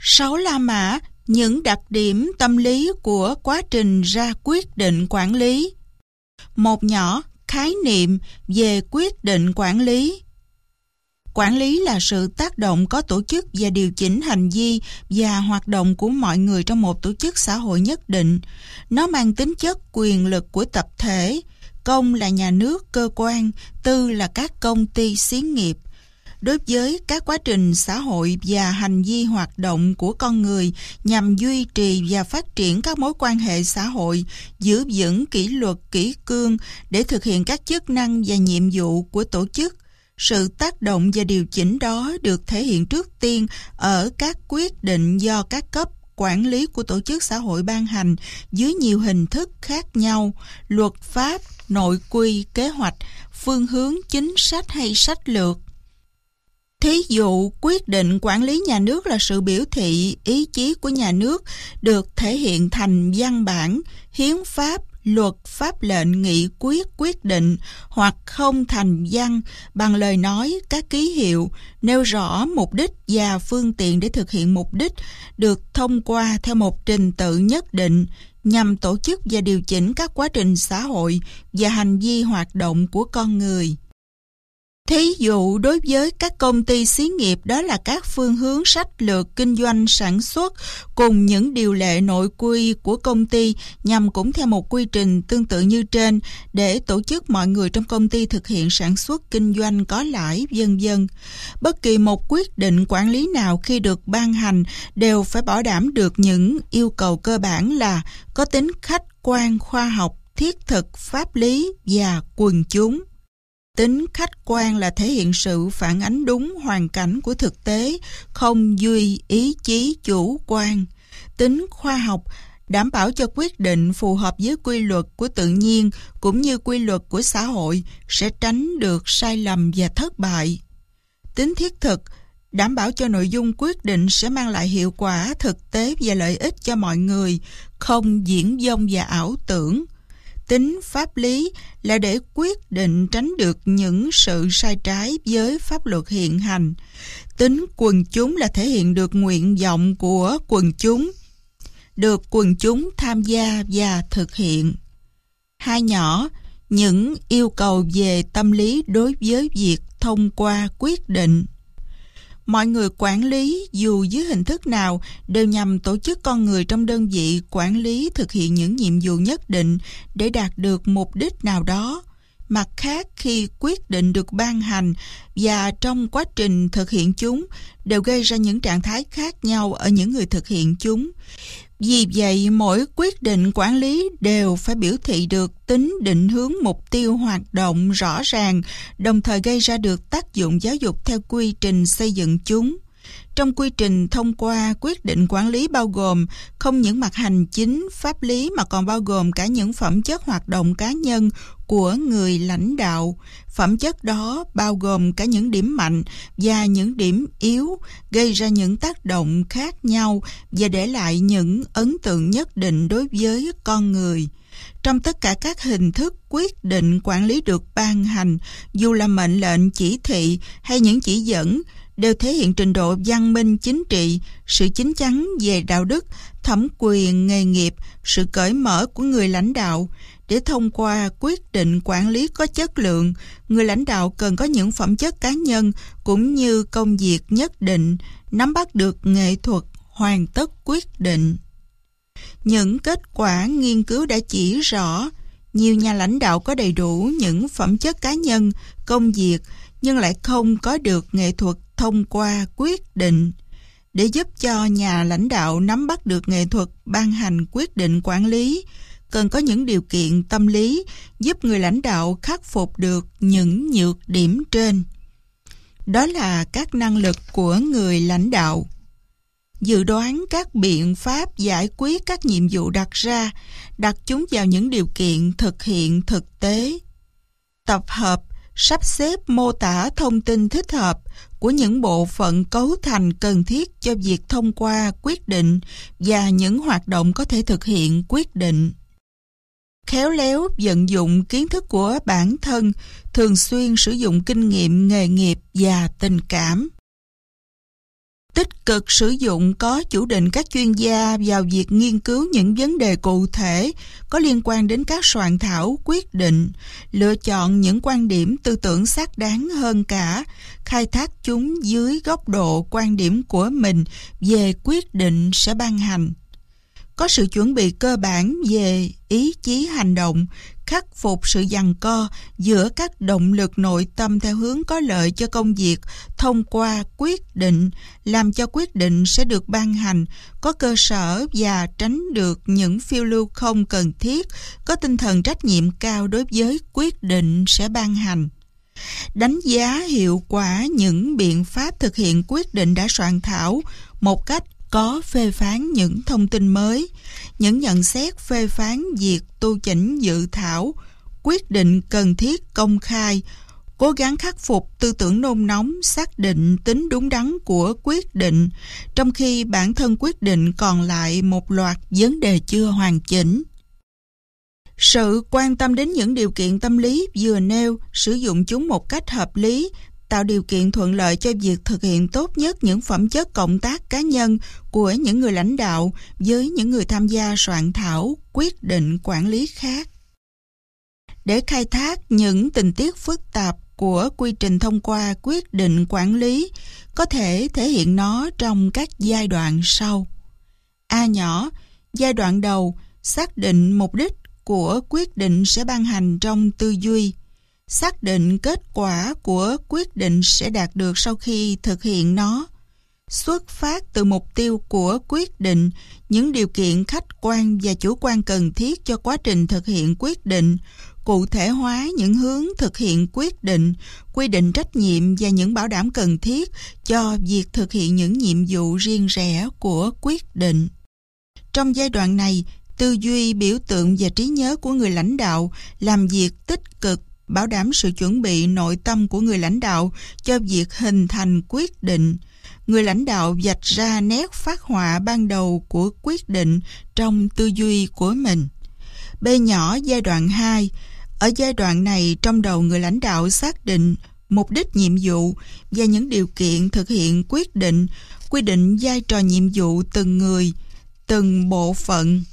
6 La Mã, những đặc điểm tâm lý của quá trình ra quyết định quản lý. Một nhỏ, khái niệm về quyết định quản lý. Quản lý là sự tác động có tổ chức và điều chỉnh hành vi và hoạt động của mọi người trong một tổ chức xã hội nhất định. Nó mang tính chất quyền lực của tập thể. Công là nhà nước, cơ quan, tư là các công ty xí nghiệp. Đối với các quá trình xã hội và hành vi hoạt động của con người nhằm duy trì và phát triển các mối quan hệ xã hội, giữ vững kỷ luật kỷ cương để thực hiện các chức năng và nhiệm vụ của tổ chức. Sự tác động và điều chỉnh đó được thể hiện trước tiên ở các quyết định do các cấp quản lý của tổ chức xã hội ban hành dưới nhiều hình thức khác nhau: luật pháp, nội quy, kế hoạch, phương hướng chính sách hay sách lược. Thí dụ, quyết định quản lý nhà nước là sự biểu thị ý chí của nhà nước được thể hiện thành văn bản, hiến pháp, luật, pháp lệnh, nghị quyết, quyết định, hoặc không thành văn bằng lời nói, các ký hiệu nêu rõ mục đích và phương tiện để thực hiện mục đích, được thông qua theo một trình tự nhất định nhằm tổ chức và điều chỉnh các quá trình xã hội và hành vi hoạt động của con người. Thí dụ, đối với các công ty xí nghiệp, đó là các phương hướng sách lược kinh doanh sản xuất cùng những điều lệ nội quy của công ty nhằm cũng theo một quy trình tương tự như trên để tổ chức mọi người trong công ty thực hiện sản xuất kinh doanh có lãi, vân vân. Bất kỳ một quyết định quản lý nào khi được ban hành đều phải bảo đảm được những yêu cầu cơ bản là có tính khách quan, khoa học, thiết thực, pháp lý và quần chúng. Tính khách quan là thể hiện sự phản ánh đúng hoàn cảnh của thực tế, không duy ý chí chủ quan. Tính khoa học đảm bảo cho quyết định phù hợp với quy luật của tự nhiên cũng như quy luật của xã hội, sẽ tránh được sai lầm và thất bại. Tính thiết thực đảm bảo cho nội dung quyết định sẽ mang lại hiệu quả thực tế và lợi ích cho mọi người, không diễn vông và ảo tưởng. Tính pháp lý là để quyết định tránh được những sự sai trái với pháp luật hiện hành. Tính quần chúng là thể hiện được nguyện vọng của quần chúng, được quần chúng tham gia và thực hiện. Hai nhỏ, những yêu cầu về tâm lý đối với việc thông qua quyết định. Mọi người quản lý dù dưới hình thức nào đều nhằm tổ chức con người trong đơn vị quản lý thực hiện những nhiệm vụ nhất định để đạt được mục đích nào đó. Mặt khác, khi quyết định được ban hành và trong quá trình thực hiện chúng đều gây ra những trạng thái khác nhau ở những người thực hiện chúng. Vì vậy, mỗi quyết định quản lý đều phải biểu thị được tính định hướng mục tiêu hoạt động rõ ràng, đồng thời gây ra được tác dụng giáo dục theo quy trình xây dựng chúng. Trong quy trình thông qua quyết định quản lý bao gồm không những mặt hành chính, pháp lý mà còn bao gồm cả những phẩm chất hoạt động cá nhân của người lãnh đạo. Phẩm chất đó bao gồm cả những điểm mạnh và những điểm yếu, gây ra những tác động khác nhau và để lại những ấn tượng nhất định đối với con người. Trong tất cả các hình thức quyết định quản lý được ban hành, dù là mệnh lệnh, chỉ thị hay những chỉ dẫn, đều thể hiện trình độ văn minh chính trị, sự chín chắn về đạo đức, thẩm quyền nghề nghiệp, sự cởi mở của người lãnh đạo. Để thông qua quyết định quản lý có chất lượng, người lãnh đạo cần có những phẩm chất cá nhân cũng như công việc nhất định, nắm bắt được nghệ thuật hoàn tất quyết định. Những kết quả nghiên cứu đã chỉ rõ, nhiều nhà lãnh đạo có đầy đủ những phẩm chất cá nhân, công việc, nhưng lại không có được nghệ thuật thông qua quyết định. Để giúp cho nhà lãnh đạo nắm bắt được nghệ thuật ban hành quyết định quản lý, cần có những điều kiện tâm lý giúp người lãnh đạo khắc phục được những nhược điểm trên. Đó là các năng lực của người lãnh đạo: dự đoán các biện pháp giải quyết các nhiệm vụ đặt ra, đặt chúng vào những điều kiện thực hiện thực tế, tập hợp, sắp xếp mô tả thông tin thích hợp của những bộ phận cấu thành cần thiết cho việc thông qua quyết định và những hoạt động có thể thực hiện quyết định. Khéo léo vận dụng kiến thức của bản thân, thường xuyên sử dụng kinh nghiệm nghề nghiệp và tình cảm. Tích cực sử dụng có chủ định các chuyên gia vào việc nghiên cứu những vấn đề cụ thể có liên quan đến các soạn thảo quyết định, lựa chọn những quan điểm tư tưởng xác đáng hơn cả, khai thác chúng dưới góc độ quan điểm của mình về quyết định sẽ ban hành. Có sự chuẩn bị cơ bản về ý chí hành động, khắc phục sự giằng co giữa các động lực nội tâm theo hướng có lợi cho công việc thông qua quyết định, làm cho quyết định sẽ được ban hành, có cơ sở và tránh được những phiêu lưu không cần thiết, có tinh thần trách nhiệm cao đối với quyết định sẽ ban hành. Đánh giá hiệu quả những biện pháp thực hiện quyết định đã soạn thảo một cách có phê phán những thông tin mới, những nhận xét phê phán việc tu chỉnh dự thảo, quyết định cần thiết công khai, cố gắng khắc phục tư tưởng nôn nóng, xác định tính đúng đắn của quyết định, trong khi bản thân quyết định còn lại một loạt vấn đề chưa hoàn chỉnh. Sự quan tâm đến những điều kiện tâm lý vừa nêu, sử dụng chúng một cách hợp lý, tạo điều kiện thuận lợi cho việc thực hiện tốt nhất những phẩm chất cộng tác cá nhân của những người lãnh đạo với những người tham gia soạn thảo quyết định quản lý khác. Để khai thác những tình tiết phức tạp của quy trình thông qua quyết định quản lý, có thể thể hiện nó trong các giai đoạn sau. A nhỏ, giai đoạn đầu, xác định mục đích của quyết định sẽ ban hành trong tư duy. Xác định kết quả của quyết định sẽ đạt được sau khi thực hiện nó. Xuất phát từ mục tiêu của quyết định, những điều kiện khách quan và chủ quan cần thiết cho quá trình thực hiện quyết định, cụ thể hóa những hướng thực hiện quyết định, quy định trách nhiệm và những bảo đảm cần thiết cho việc thực hiện những nhiệm vụ riêng rẽ của quyết định. Trong giai đoạn này, tư duy, biểu tượng và trí nhớ của người lãnh đạo làm việc tích cực, bảo đảm sự chuẩn bị nội tâm của người lãnh đạo cho việc hình thành quyết định. Người lãnh đạo vạch ra nét phác họa ban đầu của quyết định trong tư duy của mình. B nhỏ, giai đoạn 2. Ở giai đoạn này, trong đầu người lãnh đạo xác định mục đích nhiệm vụ và những điều kiện thực hiện quyết định, quy định vai trò nhiệm vụ từng người, từng bộ phận.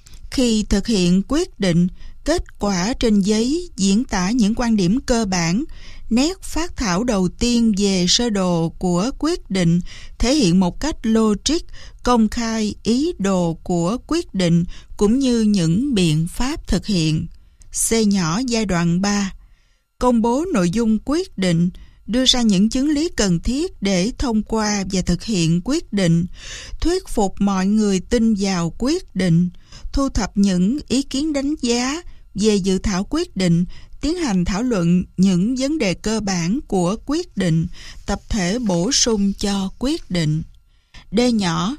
Khi thực hiện quyết định, kết quả trên giấy diễn tả những quan điểm cơ bản. Nét phác thảo đầu tiên về sơ đồ của quyết định thể hiện một cách logic, công khai ý đồ của quyết định cũng như những biện pháp thực hiện. C nhỏ, giai đoạn 3. Công bố nội dung quyết định, đưa ra những chứng lý cần thiết để thông qua và thực hiện quyết định, thuyết phục mọi người tin vào quyết định, thu thập những ý kiến đánh giá về dự thảo quyết định, tiến hành thảo luận những vấn đề cơ bản của quyết định, tập thể bổ sung cho quyết định. D nhỏ,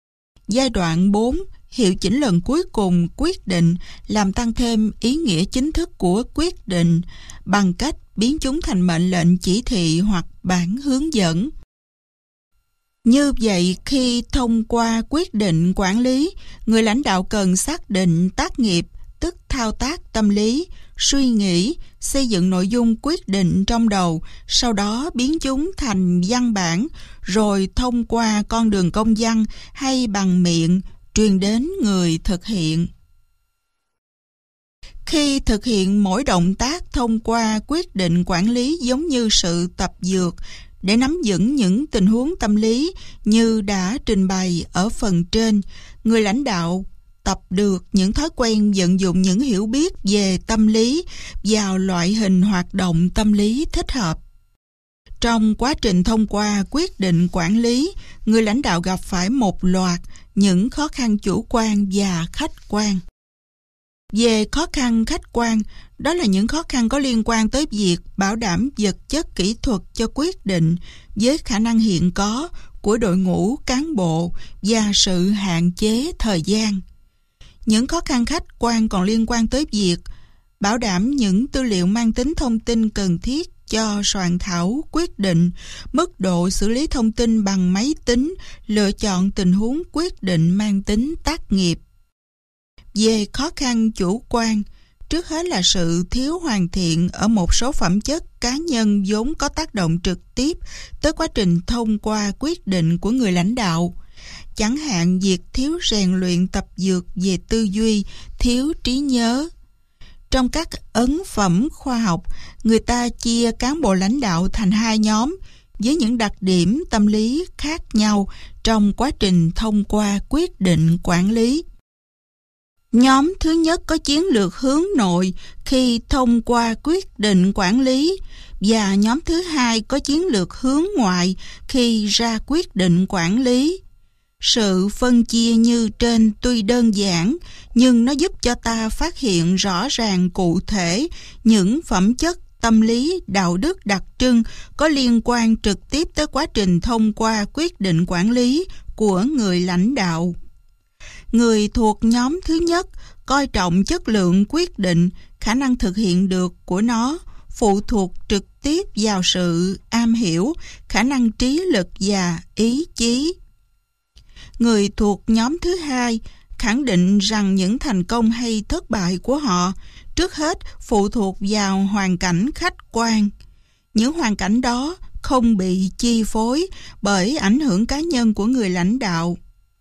giai đoạn 4, hiệu chỉnh lần cuối cùng quyết định, làm tăng thêm ý nghĩa chính thức của quyết định bằng cách biến chúng thành mệnh lệnh, chỉ thị hoặc bản hướng dẫn. Như vậy, khi thông qua quyết định quản lý, người lãnh đạo cần xác định tác nghiệp, tức thao tác tâm lý, suy nghĩ, xây dựng nội dung quyết định trong đầu, sau đó biến chúng thành văn bản, rồi thông qua con đường công văn hay bằng miệng truyền đến người thực hiện. Khi thực hiện mỗi động tác thông qua quyết định quản lý giống như sự tập dượt để nắm vững những tình huống tâm lý như đã trình bày ở phần trên, người lãnh đạo tập được những thói quen vận dụng những hiểu biết về tâm lý vào loại hình hoạt động tâm lý thích hợp. Trong quá trình thông qua quyết định quản lý, người lãnh đạo gặp phải một loạt những khó khăn chủ quan và khách quan. Về khó khăn khách quan, đó là những khó khăn có liên quan tới việc bảo đảm vật chất kỹ thuật cho quyết định với khả năng hiện có của đội ngũ cán bộ và sự hạn chế thời gian. Những khó khăn khách quan còn liên quan tới việc bảo đảm những tư liệu mang tính thông tin cần thiết cho soạn thảo quyết định, mức độ xử lý thông tin bằng máy tính, lựa chọn tình huống quyết định mang tính tác nghiệp. Về khó khăn chủ quan, Trước hết là sự thiếu hoàn thiện ở một số phẩm chất cá nhân vốn có tác động trực tiếp tới quá trình thông qua quyết định của người lãnh đạo. Chẳng hạn việc thiếu rèn luyện tập dượt về tư duy, thiếu trí nhớ. Trong các ấn phẩm khoa học, người ta chia cán bộ lãnh đạo thành hai nhóm với những đặc điểm tâm lý khác nhau trong quá trình thông qua quyết định quản lý. Nhóm thứ nhất có chiến lược hướng nội khi thông qua quyết định quản lý, và nhóm thứ hai có chiến lược hướng ngoại khi ra quyết định quản lý. Sự phân chia như trên tuy đơn giản, nhưng nó giúp cho ta phát hiện rõ ràng cụ thể những phẩm chất tâm lý, đạo đức đặc trưng có liên quan trực tiếp tới quá trình thông qua quyết định quản lý của người lãnh đạo. Người thuộc nhóm thứ nhất coi trọng chất lượng quyết định, khả năng thực hiện được của nó phụ thuộc trực tiếp vào sự am hiểu, khả năng trí lực và ý chí. Người thuộc nhóm thứ hai khẳng định rằng những thành công hay thất bại của họ trước hết phụ thuộc vào hoàn cảnh khách quan. Những hoàn cảnh đó không bị chi phối bởi ảnh hưởng cá nhân của người lãnh đạo.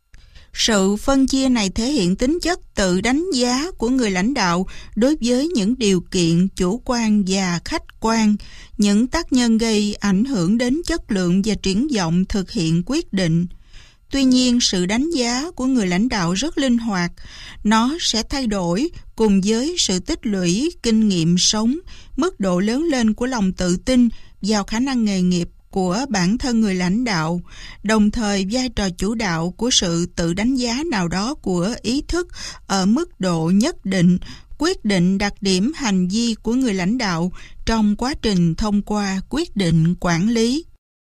Sự phân chia này thể hiện tính chất tự đánh giá của người lãnh đạo đối với những điều kiện chủ quan và khách quan, những tác nhân gây ảnh hưởng đến chất lượng và triển vọng thực hiện quyết định. Tuy nhiên, sự đánh giá của người lãnh đạo rất linh hoạt. Nó sẽ thay đổi cùng với sự tích lũy kinh nghiệm sống, mức độ lớn lên của lòng tự tin vào khả năng nghề nghiệp của bản thân người lãnh đạo, đồng thời vai trò chủ đạo của sự tự đánh giá nào đó của ý thức ở mức độ nhất định, quyết định đặc điểm hành vi của người lãnh đạo trong quá trình thông qua quyết định quản lý.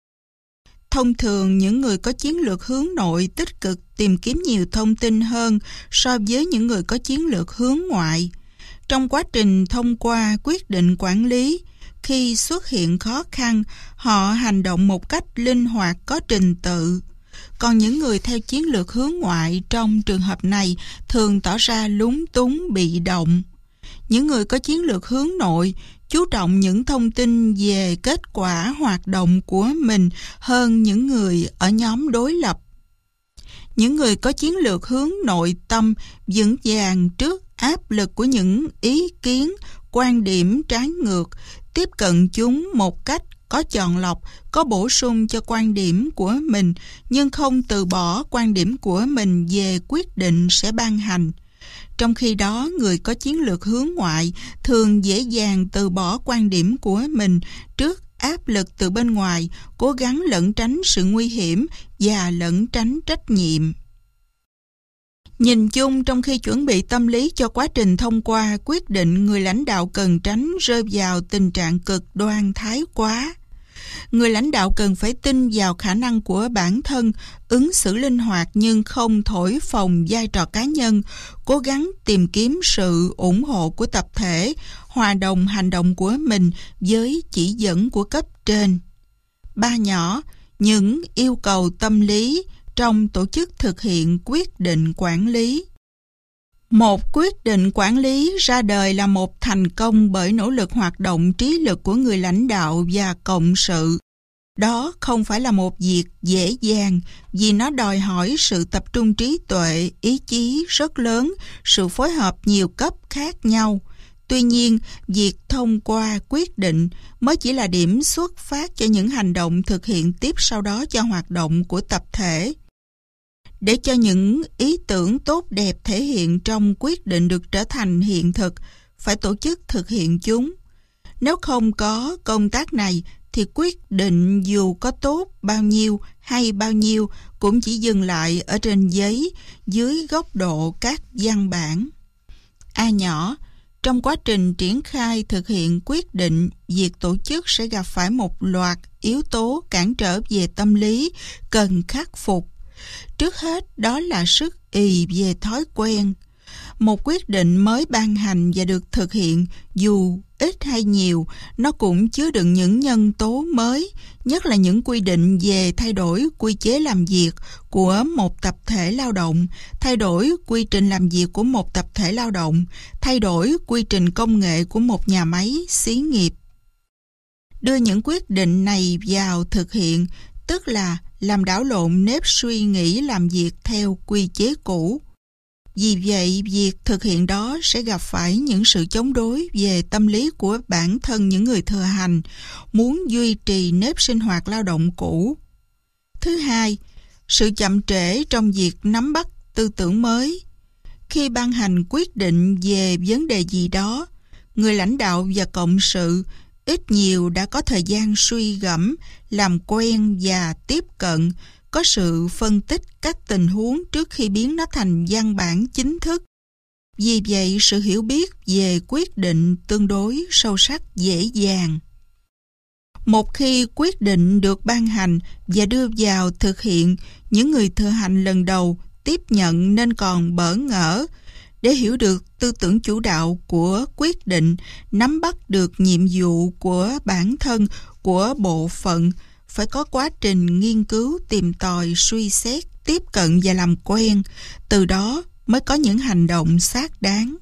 Thông thường, những người có chiến lược hướng nội tích cực tìm kiếm nhiều thông tin hơn so với những người có chiến lược hướng ngoại. Trong quá trình thông qua quyết định quản lý, khi xuất hiện khó khăn, họ hành động một cách linh hoạt có trình tự. Còn những người theo chiến lược hướng ngoại trong trường hợp này thường tỏ ra lúng túng bị động. Những người có chiến lược hướng nội chú trọng những thông tin về kết quả hoạt động của mình hơn những người ở nhóm đối lập. Những người có chiến lược hướng nội tâm vững vàng trước áp lực của những ý kiến, quan điểm trái ngược, tiếp cận chúng một cách có chọn lọc, có bổ sung cho quan điểm của mình, nhưng không từ bỏ quan điểm của mình về quyết định sẽ ban hành. Trong khi đó, người có chiến lược hướng ngoại thường dễ dàng từ bỏ quan điểm của mình trước áp lực từ bên ngoài, cố gắng lẩn tránh sự nguy hiểm và lẩn tránh trách nhiệm. Nhìn chung, trong khi chuẩn bị tâm lý cho quá trình thông qua quyết định, người lãnh đạo cần tránh rơi vào tình trạng cực đoan thái quá. Người lãnh đạo cần phải tin vào khả năng của bản thân, ứng xử linh hoạt nhưng không thổi phồng vai trò cá nhân, cố gắng tìm kiếm sự ủng hộ của tập thể, hòa đồng hành động của mình với chỉ dẫn của cấp trên. 3 nhỏ, những yêu cầu tâm lý trong tổ chức thực hiện quyết định quản lý. Một quyết định quản lý ra đời là một thành công bởi nỗ lực hoạt động trí lực của người lãnh đạo và cộng sự. Đó không phải là một việc dễ dàng vì nó đòi hỏi sự tập trung trí tuệ, ý chí rất lớn, sự phối hợp nhiều cấp khác nhau. Tuy nhiên, việc thông qua quyết định mới chỉ là điểm xuất phát cho những hành động thực hiện tiếp sau đó cho hoạt động của tập thể. Để cho những ý tưởng tốt đẹp thể hiện trong quyết định được trở thành hiện thực, phải tổ chức thực hiện chúng. Nếu không có công tác này, thì quyết định dù có tốt bao nhiêu hay bao nhiêu cũng chỉ dừng lại ở trên giấy dưới góc độ các văn bản. A nhỏ, trong quá trình triển khai thực hiện quyết định, việc tổ chức sẽ gặp phải một loạt yếu tố cản trở về tâm lý cần khắc phục. Trước hết đó là sức ì về thói quen. Một quyết định mới ban hành và được thực hiện, dù ít hay nhiều, nó cũng chứa đựng những nhân tố mới, nhất là những quy định về thay đổi quy chế làm việc của một tập thể lao động, thay đổi quy trình làm việc của một tập thể lao động, thay đổi quy trình công nghệ của một nhà máy, xí nghiệp. Đưa những quyết định này vào thực hiện, tức là làm đảo lộn nếp suy nghĩ làm việc theo quy chế cũ. Vì vậy, việc thực hiện đó sẽ gặp phải những sự chống đối về tâm lý của bản thân những người thừa hành, muốn duy trì nếp sinh hoạt lao động cũ. Thứ hai, sự chậm trễ trong việc nắm bắt tư tưởng mới. Khi ban hành quyết định về vấn đề gì đó, người lãnh đạo và cộng sự ít nhiều đã có thời gian suy gẫm, làm quen và tiếp cận, có sự phân tích các tình huống trước khi biến nó thành văn bản chính thức. Vì vậy, sự hiểu biết về quyết định tương đối sâu sắc dễ dàng. Một khi quyết định được ban hành và đưa vào thực hiện, những người thừa hành lần đầu tiếp nhận nên còn bỡ ngỡ. Để hiểu được tư tưởng chủ đạo của quyết định, nắm bắt được nhiệm vụ của bản thân, của bộ phận, phải có quá trình nghiên cứu, tìm tòi, suy xét, tiếp cận và làm quen. Từ đó mới có những hành động xác đáng.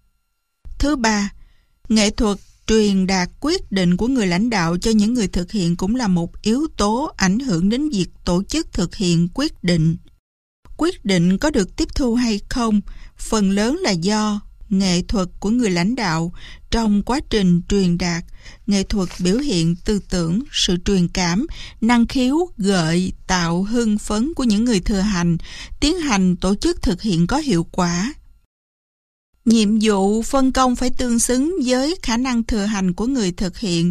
Thứ ba, nghệ thuật truyền đạt quyết định của người lãnh đạo cho những người thực hiện cũng là một yếu tố ảnh hưởng đến việc tổ chức thực hiện quyết định. Quyết định có được tiếp thu hay không, phần lớn là do nghệ thuật của người lãnh đạo trong quá trình truyền đạt, nghệ thuật biểu hiện tư tưởng, sự truyền cảm, năng khiếu, gợi, tạo hưng phấn của những người thừa hành, tiến hành tổ chức thực hiện có hiệu quả. Nhiệm vụ phân công phải tương xứng với khả năng thừa hành của người thực hiện.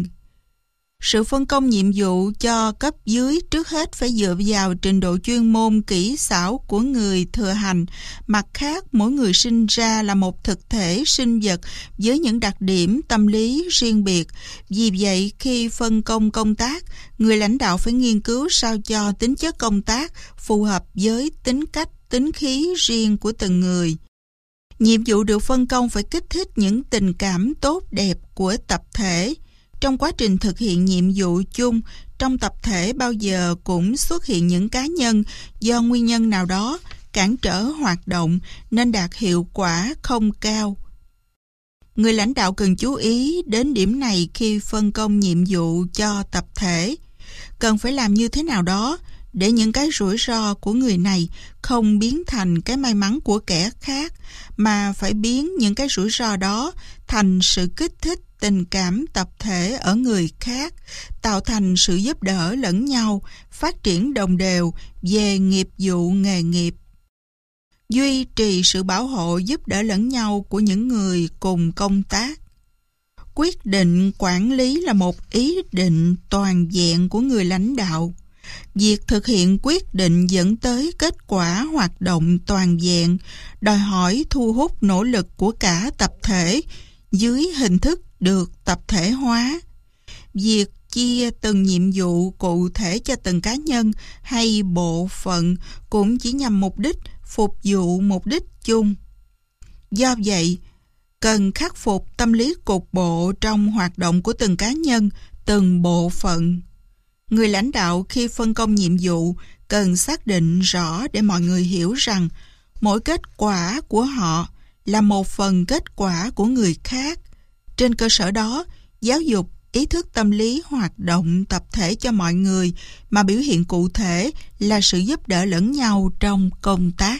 Sự phân công nhiệm vụ cho cấp dưới trước hết phải dựa vào trình độ chuyên môn kỹ xảo của người thừa hành. Mặt khác, mỗi người sinh ra là một thực thể sinh vật với những đặc điểm tâm lý riêng biệt. Vì vậy, khi phân công công tác, người lãnh đạo phải nghiên cứu sao cho tính chất công tác phù hợp với tính cách, tính khí riêng của từng người. Nhiệm vụ được phân công phải kích thích những tình cảm tốt đẹp của tập thể. Trong quá trình thực hiện nhiệm vụ chung, trong tập thể bao giờ cũng xuất hiện những cá nhân do nguyên nhân nào đó cản trở hoạt động nên đạt hiệu quả không cao. Người lãnh đạo cần chú ý đến điểm này khi phân công nhiệm vụ cho tập thể. Cần phải làm như thế nào đó để những cái rủi ro của người này không biến thành cái may mắn của kẻ khác, mà phải biến những cái rủi ro đó thành sự kích thích tình cảm tập thể ở người khác, tạo thành sự giúp đỡ lẫn nhau, phát triển đồng đều về nghiệp vụ nghề nghiệp. Duy trì sự bảo hộ giúp đỡ lẫn nhau của những người cùng công tác. Quyết định quản lý là một ý định toàn diện của người lãnh đạo. Việc thực hiện quyết định dẫn tới kết quả hoạt động toàn diện, đòi hỏi thu hút nỗ lực của cả tập thể dưới hình thức được tập thể hóa. Việc chia từng nhiệm vụ cụ thể cho từng cá nhân hay bộ phận cũng chỉ nhằm mục đích phục vụ mục đích chung. Do vậy, cần khắc phục tâm lý cục bộ trong hoạt động của từng cá nhân, từng bộ phận. Người lãnh đạo khi phân công nhiệm vụ cần xác định rõ để mọi người hiểu rằng mỗi kết quả của họ là một phần kết quả của người khác. Trên cơ sở đó, giáo dục ý thức tâm lý hoạt động tập thể cho mọi người, mà biểu hiện cụ thể là sự giúp đỡ lẫn nhau trong công tác.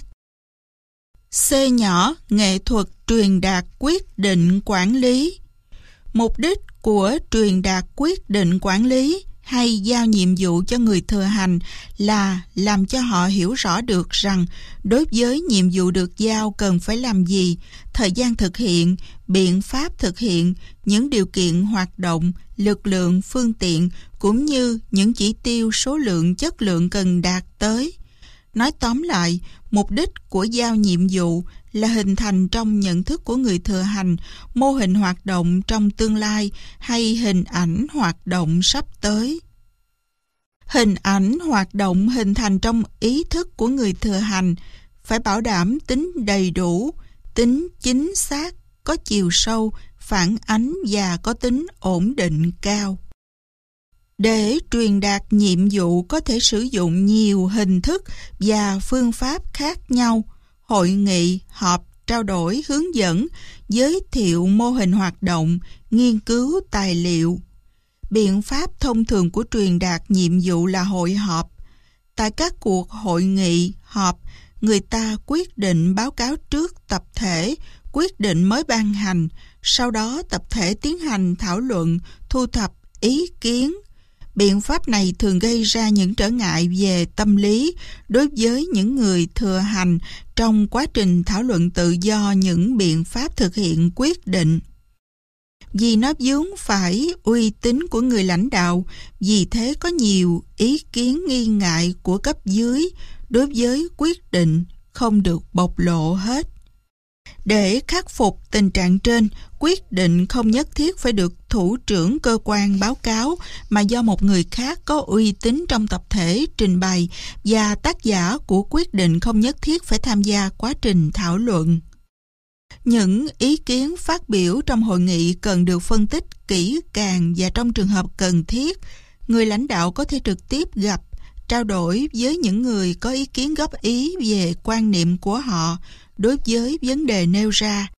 C nhỏ, nghệ thuật truyền đạt quyết định quản lý. Mục đích của truyền đạt quyết định quản lý hay giao nhiệm vụ cho người thừa hành là làm cho họ hiểu rõ được rằng đối với nhiệm vụ được giao cần phải làm gì, thời gian thực hiện, biện pháp thực hiện, những điều kiện hoạt động, lực lượng, phương tiện, cũng như những chỉ tiêu số lượng, chất lượng cần đạt tới. Nói tóm lại, mục đích của giao nhiệm vụ là hình thành trong nhận thức của người thừa hành mô hình hoạt động trong tương lai hay hình ảnh hoạt động sắp tới. Hình ảnh hoạt động hình thành trong ý thức của người thừa hành phải bảo đảm tính đầy đủ, tính chính xác, có chiều sâu, phản ánh và có tính ổn định cao. Để truyền đạt nhiệm vụ có thể sử dụng nhiều hình thức và phương pháp khác nhau: hội nghị, họp, trao đổi, hướng dẫn, giới thiệu mô hình hoạt động, nghiên cứu tài liệu. Biện pháp thông thường của truyền đạt nhiệm vụ là hội họp. Tại các cuộc hội nghị, họp, người ta quyết định báo cáo trước tập thể, quyết định mới ban hành, sau đó tập thể tiến hành thảo luận, thu thập ý kiến. Biện pháp này thường gây ra những trở ngại về tâm lý đối với những người thừa hành trong quá trình thảo luận tự do những biện pháp thực hiện quyết định. Vì nó vướng phải uy tín của người lãnh đạo, vì thế có nhiều ý kiến nghi ngại của cấp dưới đối với quyết định không được bộc lộ hết. Để khắc phục tình trạng trên, quyết định không nhất thiết phải được thủ trưởng cơ quan báo cáo mà do một người khác có uy tín trong tập thể trình bày, và tác giả của quyết định không nhất thiết phải tham gia quá trình thảo luận. Những ý kiến phát biểu trong hội nghị cần được phân tích kỹ càng, và trong trường hợp cần thiết, người lãnh đạo có thể trực tiếp gặp, trao đổi với những người có ý kiến góp ý về quan niệm của họ đối với vấn đề nêu ra.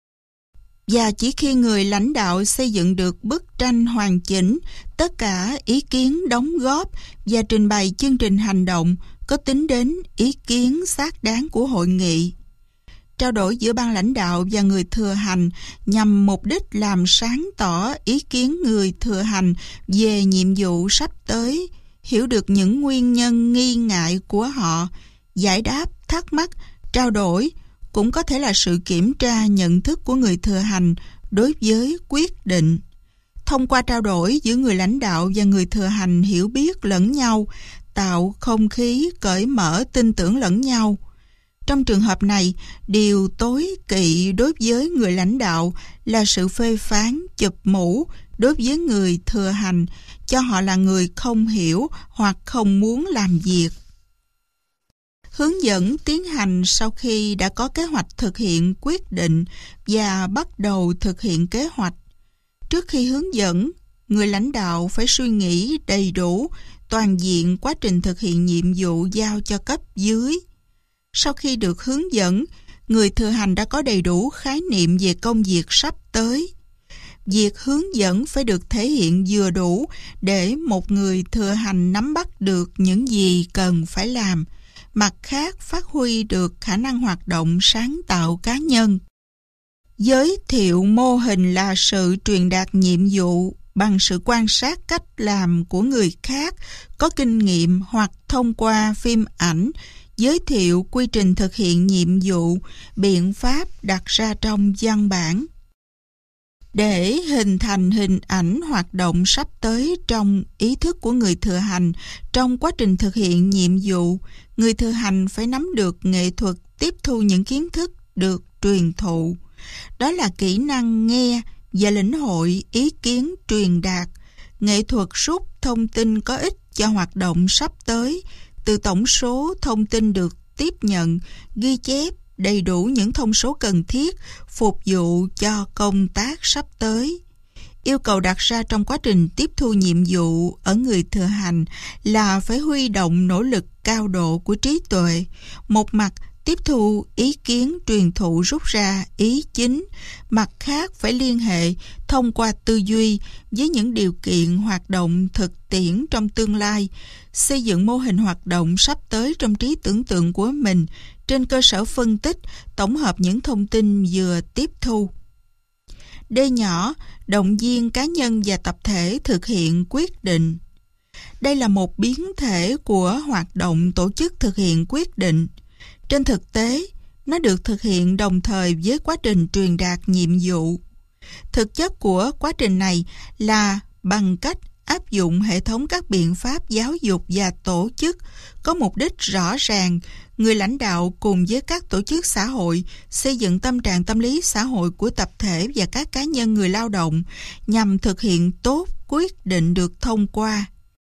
Và chỉ khi người lãnh đạo xây dựng được bức tranh hoàn chỉnh, tất cả ý kiến đóng góp và trình bày chương trình hành động có tính đến ý kiến xác đáng của hội nghị. Trao đổi giữa ban lãnh đạo và người thừa hành nhằm mục đích làm sáng tỏ ý kiến người thừa hành về nhiệm vụ sắp tới, hiểu được những nguyên nhân nghi ngại của họ, giải đáp thắc mắc. Trao đổi cũng có thể là sự kiểm tra nhận thức của người thừa hành đối với quyết định. Thông qua trao đổi giữa người lãnh đạo và người thừa hành hiểu biết lẫn nhau, tạo không khí cởi mở tin tưởng lẫn nhau. Trong trường hợp này, điều tối kỵ đối với người lãnh đạo là sự phê phán, chụp mũ đối với người thừa hành, cho họ là người không hiểu hoặc không muốn làm việc. Hướng dẫn tiến hành sau khi đã có kế hoạch thực hiện quyết định và bắt đầu thực hiện kế hoạch. Trước khi hướng dẫn, người lãnh đạo phải suy nghĩ đầy đủ, toàn diện quá trình thực hiện nhiệm vụ giao cho cấp dưới. Sau khi được hướng dẫn, người thừa hành đã có đầy đủ khái niệm về công việc sắp tới. Việc hướng dẫn phải được thể hiện vừa đủ để một người thừa hành nắm bắt được những gì cần phải làm, mặt khác phát huy được khả năng hoạt động sáng tạo cá nhân. Giới thiệu mô hình là sự truyền đạt nhiệm vụ bằng sự quan sát cách làm của người khác có kinh nghiệm, hoặc thông qua phim ảnh, giới thiệu quy trình thực hiện nhiệm vụ, biện pháp đặt ra trong văn bản. Để hình thành hình ảnh hoạt động sắp tới trong ý thức của người thừa hành trong quá trình thực hiện nhiệm vụ, người thừa hành phải nắm được nghệ thuật tiếp thu những kiến thức được truyền thụ. Đó là kỹ năng nghe và lĩnh hội ý kiến truyền đạt, nghệ thuật rút thông tin có ích cho hoạt động sắp tới từ tổng số thông tin được tiếp nhận, ghi chép đầy đủ những thông số cần thiết phục vụ cho công tác sắp tới. Yêu cầu đặt ra trong quá trình tiếp thu nhiệm vụ ở người thừa hành là phải huy động nỗ lực cao độ của trí tuệ, một mặt tiếp thu ý kiến truyền thụ rút ra ý chính, mặt khác phải liên hệ thông qua tư duy với những điều kiện hoạt động thực tiễn trong tương lai, xây dựng mô hình hoạt động sắp tới trong trí tưởng tượng của mình trên cơ sở phân tích, tổng hợp những thông tin vừa tiếp thu. D nhỏ, động viên cá nhân và tập thể thực hiện quyết định. Đây là một biến thể của hoạt động tổ chức thực hiện quyết định. Trên thực tế, nó được thực hiện đồng thời với quá trình truyền đạt nhiệm vụ. Thực chất của quá trình này là bằng cách áp dụng hệ thống các biện pháp giáo dục và tổ chức có mục đích rõ ràng, người lãnh đạo cùng với các tổ chức xã hội xây dựng tâm trạng tâm lý xã hội của tập thể và các cá nhân người lao động nhằm thực hiện tốt quyết định được thông qua.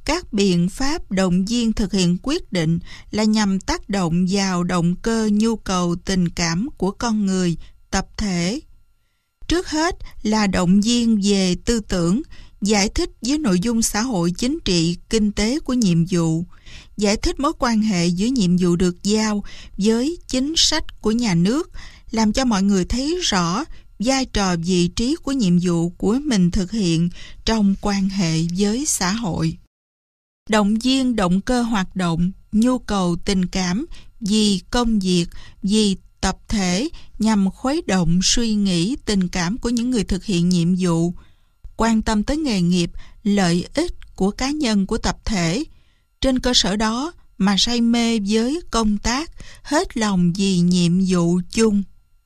Các biện pháp động viên thực hiện quyết định là nhằm tác động vào động cơ, nhu cầu, tình cảm của con người, tập thể. Trước hết là động viên về tư tưởng, giải thích với nội dung xã hội, chính trị, kinh tế của nhiệm vụ, giải thích mối quan hệ giữa nhiệm vụ được giao với chính sách của nhà nước, làm cho mọi người thấy rõ vai trò, vị trí của nhiệm vụ của mình thực hiện trong quan hệ với xã hội. Động viên động cơ hoạt động, nhu cầu, tình cảm vì công việc, vì tập thể nhằm khuấy động suy nghĩ, tình cảm của những người thực hiện nhiệm vụ, quan tâm tới nghề nghiệp, lợi ích của cá nhân, của tập thể. Trên cơ sở đó mà say mê với công tác, hết lòng vì nhiệm vụ chung.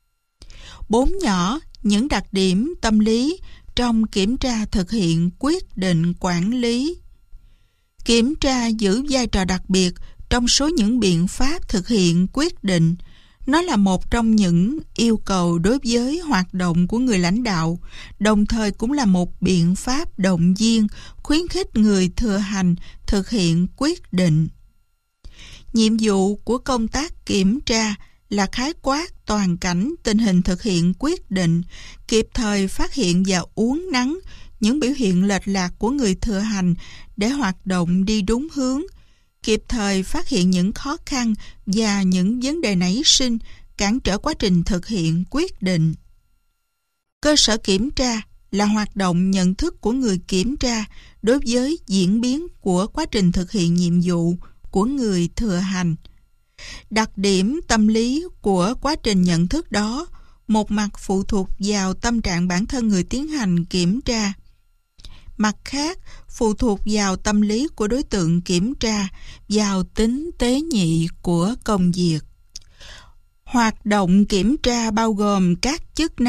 4 nhỏ, những đặc điểm tâm lý trong kiểm tra thực hiện quyết định quản lý. Kiểm tra giữ vai trò đặc biệt trong số những biện pháp thực hiện quyết định. Nó là một trong những yêu cầu đối với hoạt động của người lãnh đạo, đồng thời cũng là một biện pháp động viên, khuyến khích người thừa hành thực hiện quyết định. Nhiệm vụ của công tác kiểm tra là khái quát toàn cảnh tình hình thực hiện quyết định, kịp thời phát hiện và uốn nắn những biểu hiện lệch lạc của người thừa hành để hoạt động đi đúng hướng, kịp thời phát hiện những khó khăn và những vấn đề nảy sinh cản trở quá trình thực hiện quyết định. Cơ sở kiểm tra là hoạt động nhận thức của người kiểm tra đối với diễn biến của quá trình thực hiện nhiệm vụ của người thừa hành. Đặc điểm tâm lý của quá trình nhận thức đó một mặt phụ thuộc vào tâm trạng bản thân người tiến hành kiểm tra, mặt khác phụ thuộc vào tâm lý của đối tượng kiểm tra, vào tính tế nhị của công việc. Hoạt động kiểm tra bao gồm các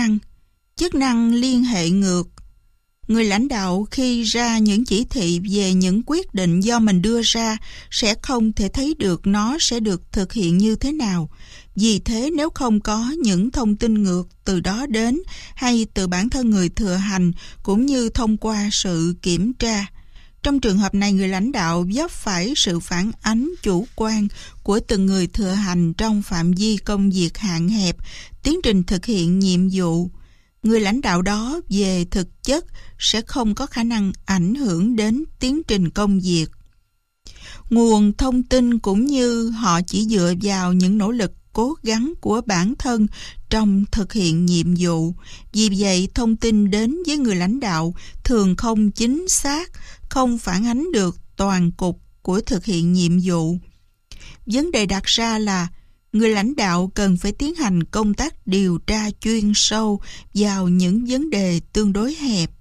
chức năng liên hệ ngược. Người lãnh đạo khi ra những chỉ thị về những quyết định do mình đưa ra sẽ không thể thấy được nó sẽ được thực hiện như thế nào. Vì thế nếu không có những thông tin ngược từ đó đến hay từ bản thân người thừa hành cũng như thông qua sự kiểm tra, trong trường hợp này người lãnh đạo vấp phải sự phản ánh chủ quan của từng người thừa hành trong phạm vi công việc hạn hẹp, tiến trình thực hiện nhiệm vụ. Người lãnh đạo đó về thực chất sẽ không có khả năng ảnh hưởng đến tiến trình công việc. Nguồn thông tin cũng như họ chỉ dựa vào những nỗ lực cố gắng của bản thân trong thực hiện nhiệm vụ. Vì vậy, thông tin đến với người lãnh đạo thường không chính xác, không phản ánh được toàn cục của thực hiện nhiệm vụ. Vấn đề đặt ra là người lãnh đạo cần phải tiến hành công tác điều tra chuyên sâu vào những vấn đề tương đối hẹp.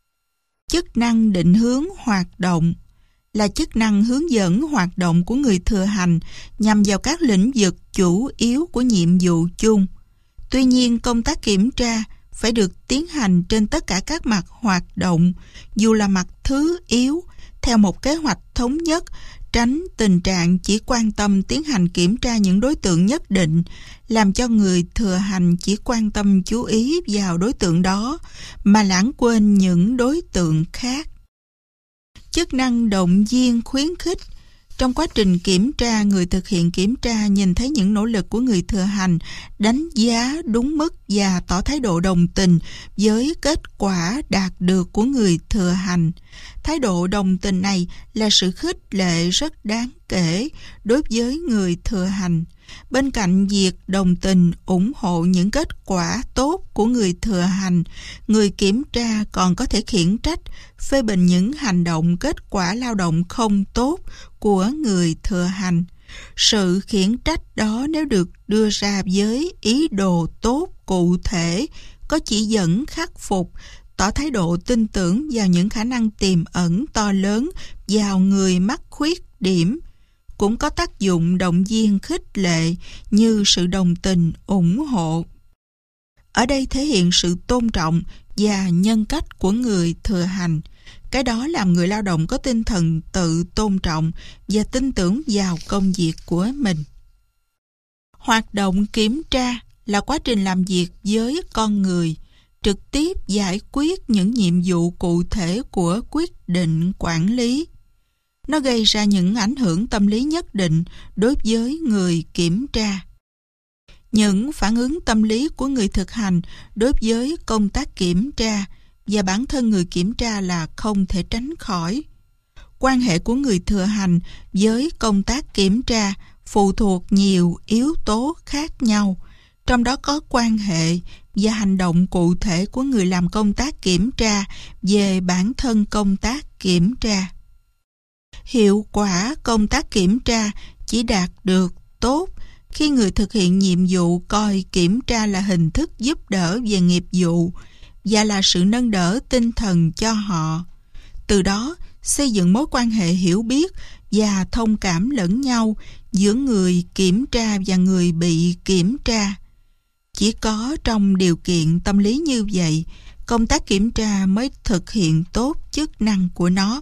Chức năng định hướng hoạt động là chức năng hướng dẫn hoạt động của người thừa hành nhằm vào các lĩnh vực chủ yếu của nhiệm vụ chung. Tuy nhiên, công tác kiểm tra phải được tiến hành trên tất cả các mặt hoạt động, dù là mặt thứ yếu, theo một kế hoạch thống nhất, tránh tình trạng chỉ quan tâm tiến hành kiểm tra những đối tượng nhất định, làm cho người thừa hành chỉ quan tâm chú ý vào đối tượng đó, mà lãng quên những đối tượng khác. Chức năng động viên khuyến khích. Trong quá trình kiểm tra, người thực hiện kiểm tra nhìn thấy những nỗ lực của người thừa hành, đánh giá đúng mức và tỏ thái độ đồng tình với kết quả đạt được của người thừa hành. Thái độ đồng tình này là sự khích lệ rất đáng kể đối với người thừa hành. Bên cạnh việc đồng tình, ủng hộ những kết quả tốt của người thừa hành, người kiểm tra còn có thể khiển trách, phê bình những hành động, kết quả lao động không tốt của người thừa hành. Sự khiển trách đó nếu được đưa ra với ý đồ tốt cụ thể, có chỉ dẫn khắc phục, tỏ thái độ tin tưởng vào những khả năng tiềm ẩn to lớn vào người mắc khuyết điểm, cũng có tác dụng động viên khích lệ như sự đồng tình, ủng hộ. Ở đây thể hiện sự tôn trọng và nhân cách của người thừa hành. Cái đó làm người lao động có tinh thần tự tôn trọng và tin tưởng vào công việc của mình. Hoạt động kiểm tra là quá trình làm việc với con người, trực tiếp giải quyết những nhiệm vụ cụ thể của quyết định quản lý. nó gây ra những ảnh hưởng tâm lý nhất định đối với người kiểm tra. Những phản ứng tâm lý của người thực hành đối với công tác kiểm tra và bản thân người kiểm tra là không thể tránh khỏi. Quan hệ của người thừa hành với công tác kiểm tra phụ thuộc nhiều yếu tố khác nhau, trong đó có quan hệ và hành động cụ thể của người làm công tác kiểm tra về bản thân công tác kiểm tra. Hiệu quả công tác kiểm tra chỉ đạt được tốt khi người thực hiện nhiệm vụ coi kiểm tra là hình thức giúp đỡ về nghiệp vụ và là sự nâng đỡ tinh thần cho họ. Từ đó, xây dựng mối quan hệ hiểu biết và thông cảm lẫn nhau giữa người kiểm tra và người bị kiểm tra. Chỉ có trong điều kiện tâm lý như vậy, công tác kiểm tra mới thực hiện tốt chức năng của nó.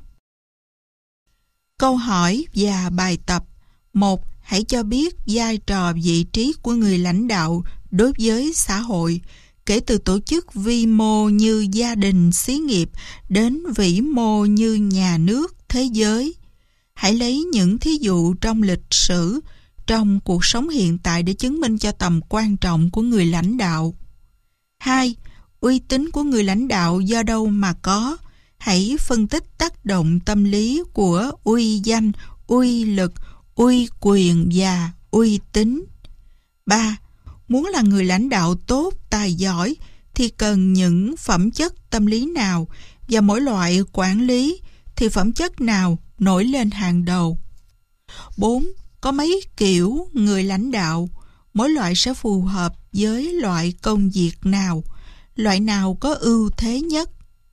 Câu hỏi và bài tập. 1. Hãy cho biết vai trò vị trí của người lãnh đạo đối với xã hội, kể từ tổ chức vi mô như gia đình, xí nghiệp đến vĩ mô như nhà nước, thế giới. Hãy lấy những thí dụ trong lịch sử, trong cuộc sống hiện tại để chứng minh cho tầm quan trọng của người lãnh đạo. 2. Uy tín của người lãnh đạo do đâu mà có? Hãy phân tích tác động tâm lý của uy danh, uy lực, uy quyền và uy tín. 3. Muốn là người lãnh đạo tốt, tài giỏi thì cần những phẩm chất tâm lý nào, và mỗi loại quản lý thì phẩm chất nào nổi lên hàng đầu. 4. Có mấy kiểu người lãnh đạo, mỗi loại sẽ phù hợp với loại công việc nào, loại nào có ưu thế nhất.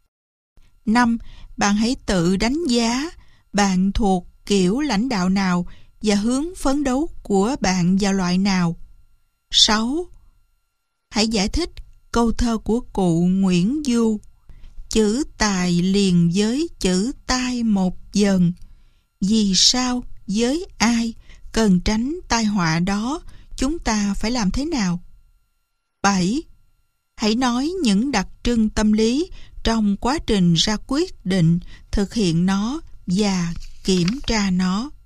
5. Bạn hãy tự đánh giá bạn thuộc kiểu lãnh đạo nào và hướng phấn đấu của bạn vào loại nào. 6. Hãy giải thích câu thơ của cụ Nguyễn Du: chữ tài liền với chữ tai một dần. Vì sao, với ai, cần tránh tai họa đó, chúng ta phải làm thế nào? 7. Hãy nói những đặc trưng tâm lý trong quá trình ra quyết định, thực hiện nó và kiểm tra nó.